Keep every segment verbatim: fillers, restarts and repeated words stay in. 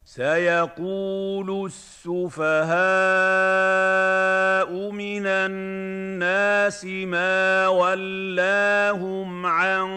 سيقول السفهاء من الناس ما ولاهم عن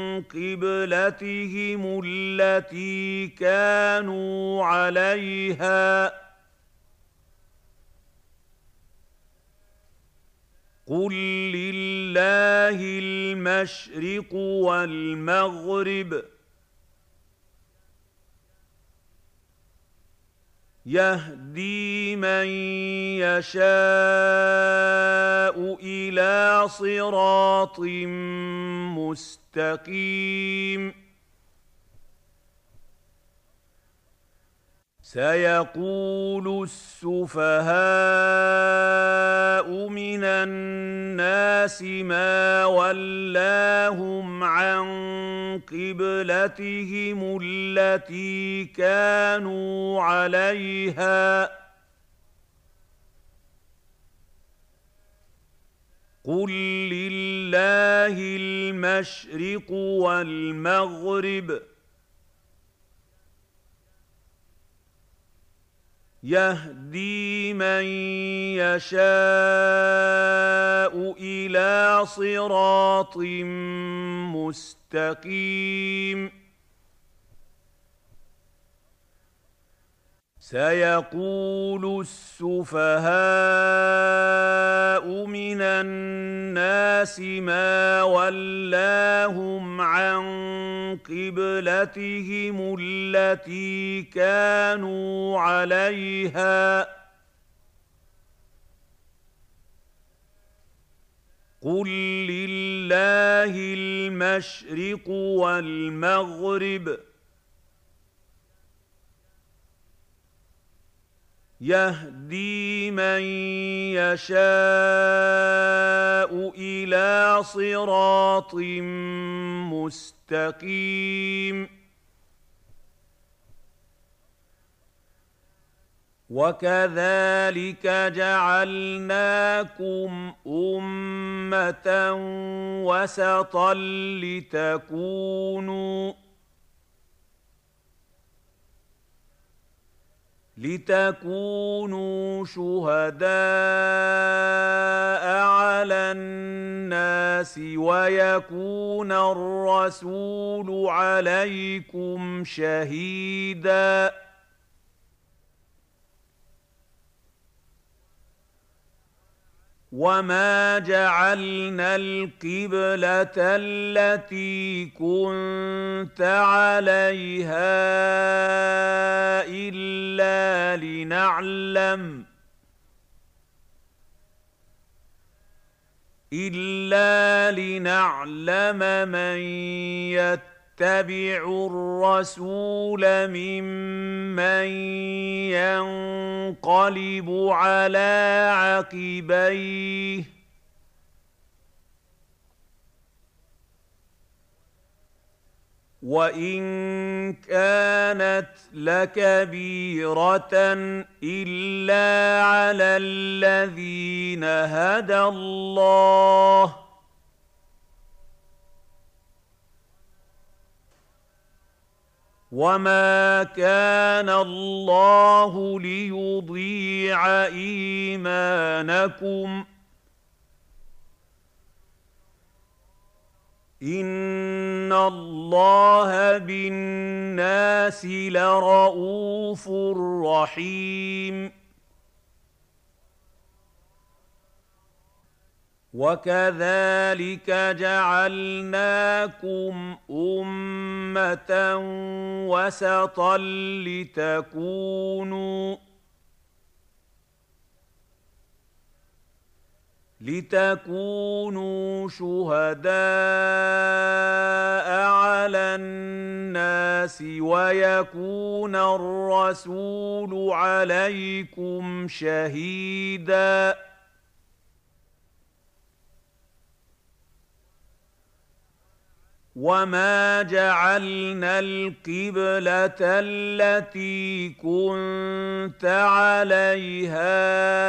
قبلتهم التي كانوا عليها قل لله المشرق والمغرب يهدي من يشاء إلى صراط مستقيم سيقول السفهاء من الناس ما ولاهم عن قبلتهم التي كانوا عليها قل لله المشرق والمغرب يهدي من يشاء إلى صراط مستقيم سيقول السفهاء من الناس ما ولاهم عن قبلتهم التي كانوا عليها قل لله المشرق والمغرب يهدي من يشاء إلى صراط مستقيم وكذلك جعلناكم أمة وسطا لتكونوا لتكونوا شهداء على الناس ويكون الرسول عليكم شهيداً وما جعلنا القبلة التي كنت عليها إلا لنعلم إلا لنعلم من يتبع الرسول ممن ينقلب على عقبيه وإن كانت لكبيرة إلا على الذين هدى الله وما كان الله ليضيع إيمانكم إن الله بالناس لرءوف رحيم وكذلك جعلناكم أمة وسطا لتكونوا لتكونوا شهداء على الناس ويكون الرسول عليكم شهيداً وما جعلنا القبلة التي كنت عليها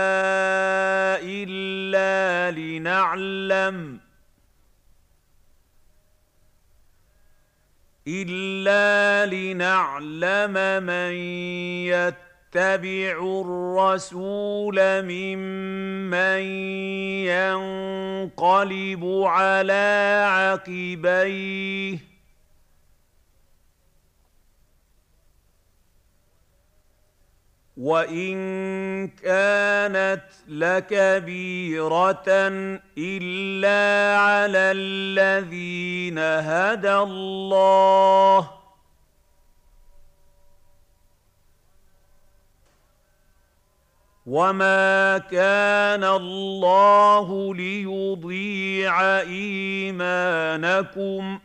إلا لنعلم إلا لنعلم من يتبع الرسول ممن ينقلب على عقبيه وإن كانت لكبيرة إلا على الذين هدى الله وما كان الله ليضيع إيمانكم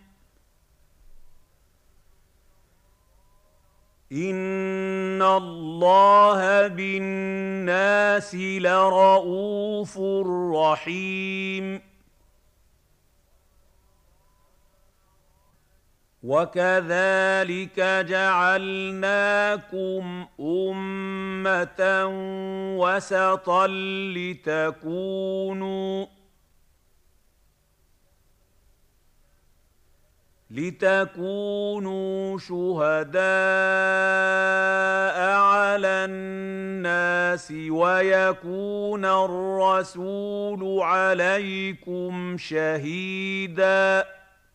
إن الله بالناس لرءوف رحيم وكذلك جعلناكم أمة وسطا لتكونوا لتكونوا شهداء على الناس ويكون الرسول عليكم شهيداً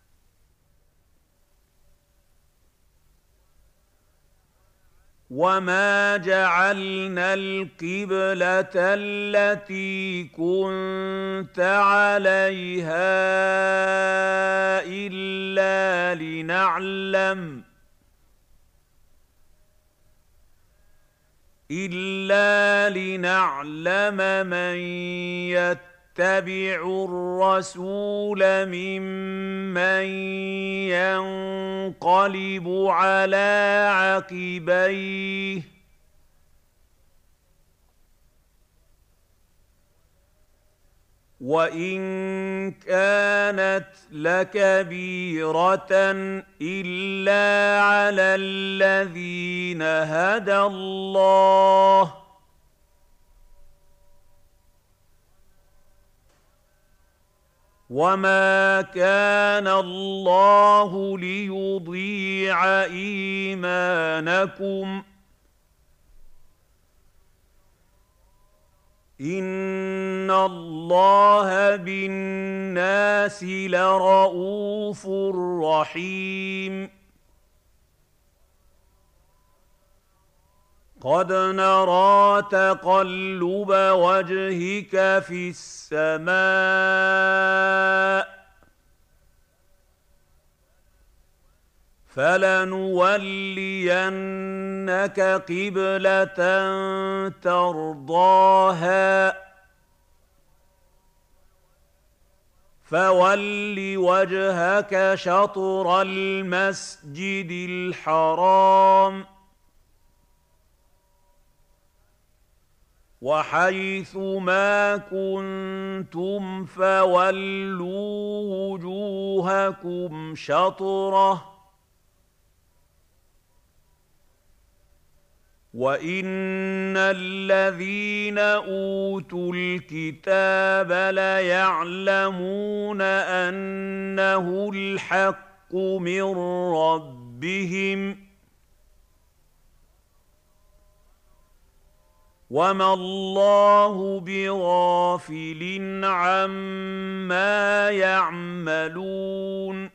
وما جعلنا القبلة التي كنت عليها إلا لنعلم إلا لنعلم من يتبع الرسول ممن ينقلب على عقبيه وإن كانت لكبيرة إلا على الذين هدى الله وما كان الله ليضيع إيمانكم إن الله بالناس لرءوف رحيم قد نرى تقلب وجهك في السماء فلنولينك قبلة ترضاها فول وجهك شطر المسجد الحرام وحيث ما كنتم فولوا وجوهكم شطره وإن الذين أوتوا الكتاب ليعلمون أنه الحق من ربهم وما الله بغافل عما يعملون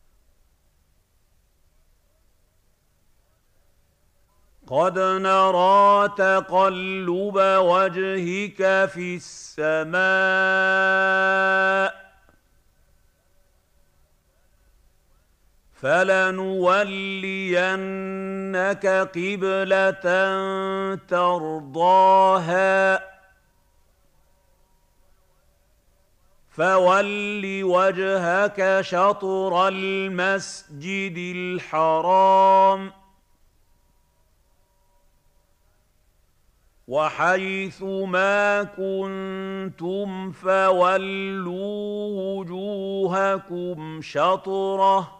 قد نرى تقلب وجهك في السماء فلنولينك قبلة ترضاها فول وجهك شطر المسجد الحرام وحيث ما كنتم فولوا وجوهكم شطره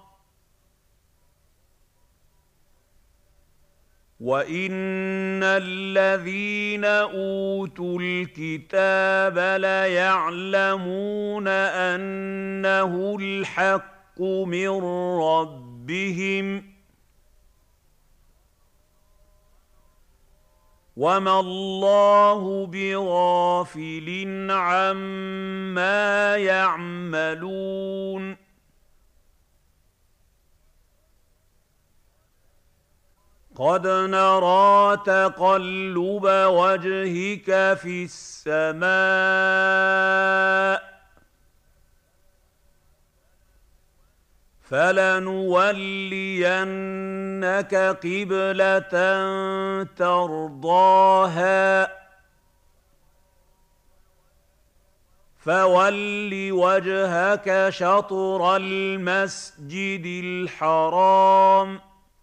وإن الذين أوتوا الكتاب ليعلمون أنه الحق من ربهم ربهم وما الله بغافل عما يعملون قد نرى تقلب وجهك في السماء فلنولينك قبلة ترضاها فول وجهك شطر المسجد الحرام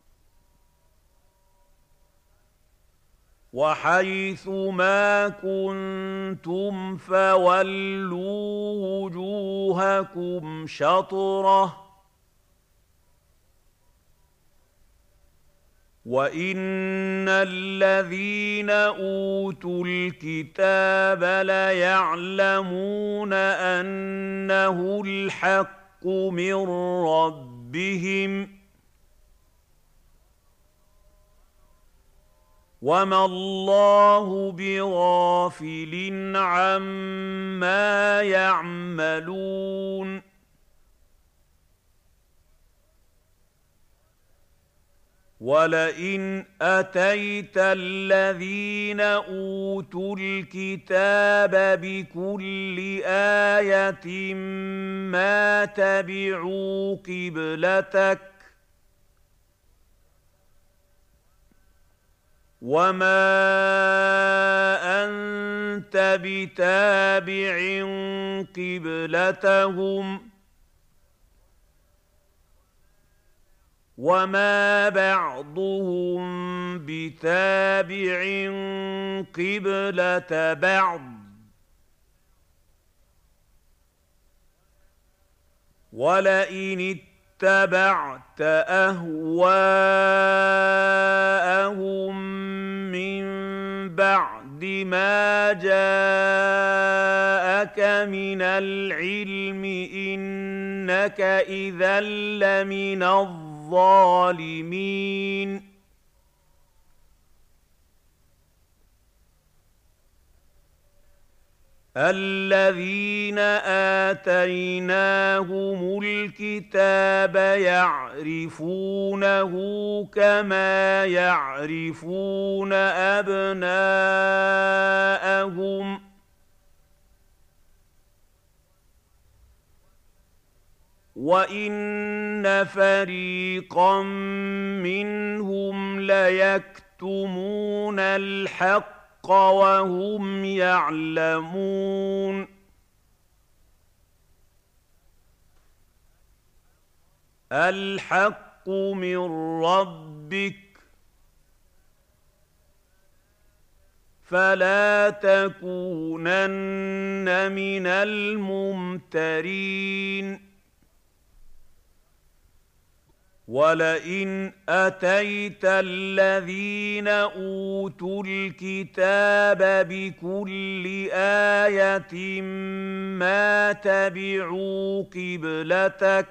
وحيث ما كنتم فولوا وجوهكم شطره وإن الذين أوتوا الكتاب ليعلمون أنه الحق من ربهم وما الله بغافل عما يعملون ولئن أتيت الذين أوتوا الكتاب بكل آية ما تبعوا قبلتك وما أنت بتابع قبلتهم وما بعضهم بتابع قبلة بعض ولئن اتبعت أهواءهم من بعد ما جاءك من العلم إنك إذا لمن الظالمين الذين آتيناهم الكتاب يعرفونه كما يعرفون أبناءهم وإن فريقا منهم ليكتمون الحق وهم يعلمون الحق من ربك فلا تكونن من الممترين ولئن أتيت الذين أوتوا الكتاب بكل آية ما تبعوا قبلتك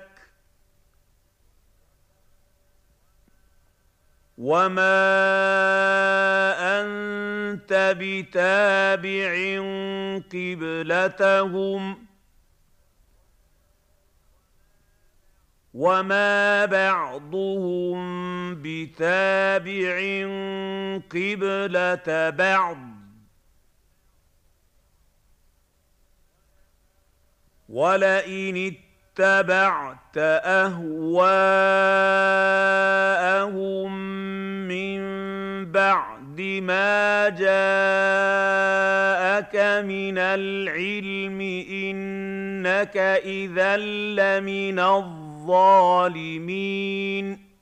وما أنت بتابع قبلتهم وما بعضهم بتابع قبلة بعض ولئن اتبعت أهواءهم من بعد ما جاءك من العلم إنك إذا لمن الظالمين